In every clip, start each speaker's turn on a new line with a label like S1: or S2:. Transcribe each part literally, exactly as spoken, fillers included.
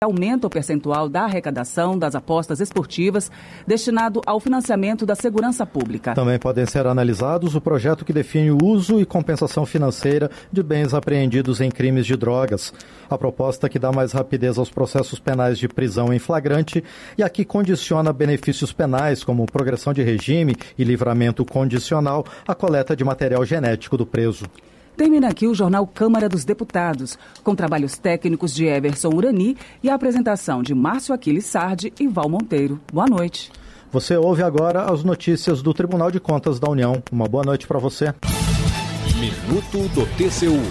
S1: aumenta o percentual da arrecadação das apostas esportivas destinado ao financiamento da segurança pública.
S2: Também podem ser analisados o projeto que define o uso e compensação financeira de bens apreendidos em crimes de drogas, a proposta que dá mais rapidez aos processos penais de prisão em flagrante e a que condiciona benefícios penais como progressão de regime e livramento condicional à coleta de material genético do preso.
S1: Termina aqui o Jornal Câmara dos Deputados, com trabalhos técnicos de Everson Urani e a apresentação de Márcio Aquiles Sardi e Val Monteiro. Boa noite.
S2: Você ouve agora as notícias do Tribunal de Contas da União. Uma boa noite para você.
S3: Minuto do T C U.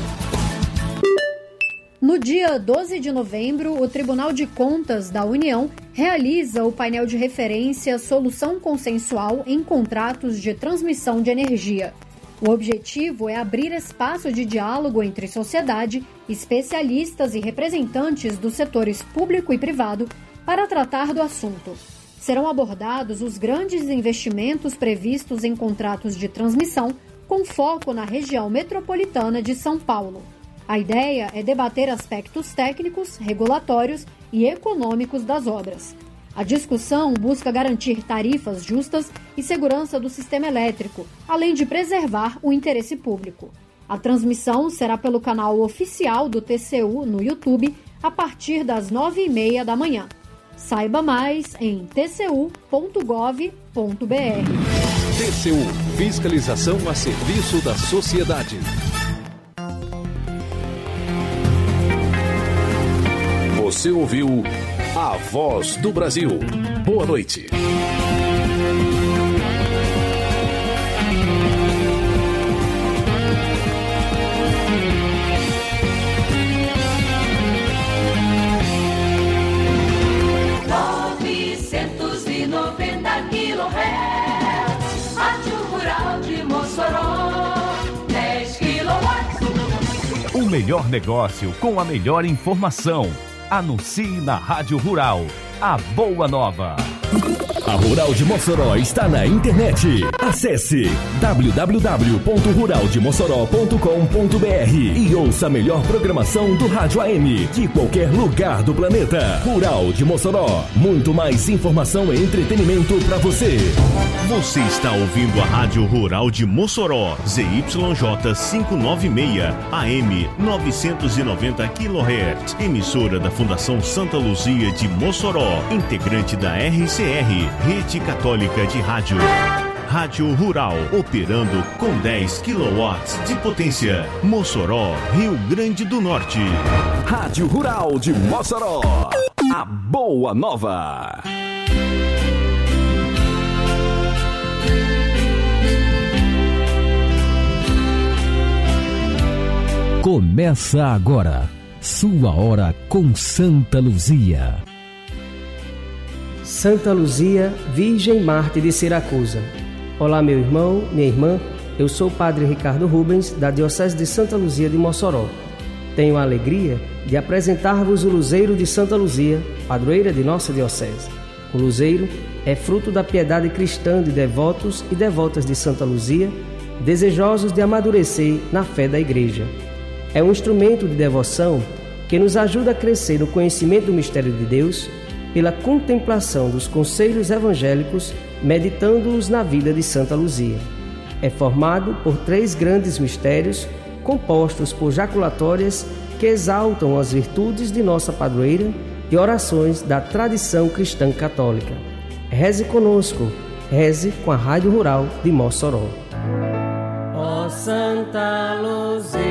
S4: No dia doze de novembro, o Tribunal de Contas da União realiza o painel de referência Solução Consensual em Contratos de Transmissão de Energia. O objetivo é abrir espaço de diálogo entre sociedade, especialistas e representantes dos setores público e privado para tratar do assunto. Serão abordados os grandes investimentos previstos em contratos de transmissão, com foco na região metropolitana de São Paulo. A ideia é debater aspectos técnicos, regulatórios e econômicos das obras. A discussão busca garantir tarifas justas e segurança do sistema elétrico, além de preservar o interesse público. A transmissão será pelo canal oficial do T C U no YouTube a partir das nove e meia da manhã. Saiba mais em t c u ponto gov ponto b r.
S3: T C U, fiscalização a serviço da sociedade. Você ouviu A Voz do Brasil. Boa noite.
S5: novecentos e noventa quilohertz, Rádio Rural de Mossoró, dez quilowatts.
S6: O melhor negócio com a melhor informação. Anuncie na Rádio Rural, a Boa Nova.
S7: A Rural de Mossoró está na internet. Acesse w w w ponto rural de mossoró ponto com ponto b r e ouça a melhor programação do Rádio A M de qualquer lugar do planeta. Rural de Mossoró, muito mais informação e entretenimento para você.
S8: Você está ouvindo a Rádio Rural de Mossoró, Z Y J quinhentos e noventa e seis, A M novecentos e noventa quilohertz, emissora da Fundação Santa Luzia de Mossoró, integrante da R C R, Rede Católica de Rádio. Rádio Rural, operando com dez quilowatts de potência. Mossoró, Rio Grande do Norte.
S7: Rádio Rural de Mossoró, a Boa Nova. Começa agora, sua hora com Santa Luzia.
S9: Santa Luzia, Virgem Marte de Siracusa. Olá, meu irmão, minha irmã, eu sou o Padre Ricardo Rubens, da Diocese de Santa Luzia de Mossoró. Tenho a alegria de apresentar-vos o Luzeiro de Santa Luzia, padroeira de nossa Diocese. O Luzeiro é fruto da piedade cristã de devotos e devotas de Santa Luzia, desejosos de amadurecer na fé da Igreja. É um instrumento de devoção que nos ajuda a crescer no conhecimento do mistério de Deus, pela contemplação dos conselhos evangélicos, meditando-os na vida de Santa Luzia. É formado por três grandes mistérios, compostos por jaculatórias que exaltam as virtudes de nossa padroeira e orações da tradição cristã católica. Reze conosco, reze com a Rádio Rural de Mossoró.
S10: Ó Santa Luzia,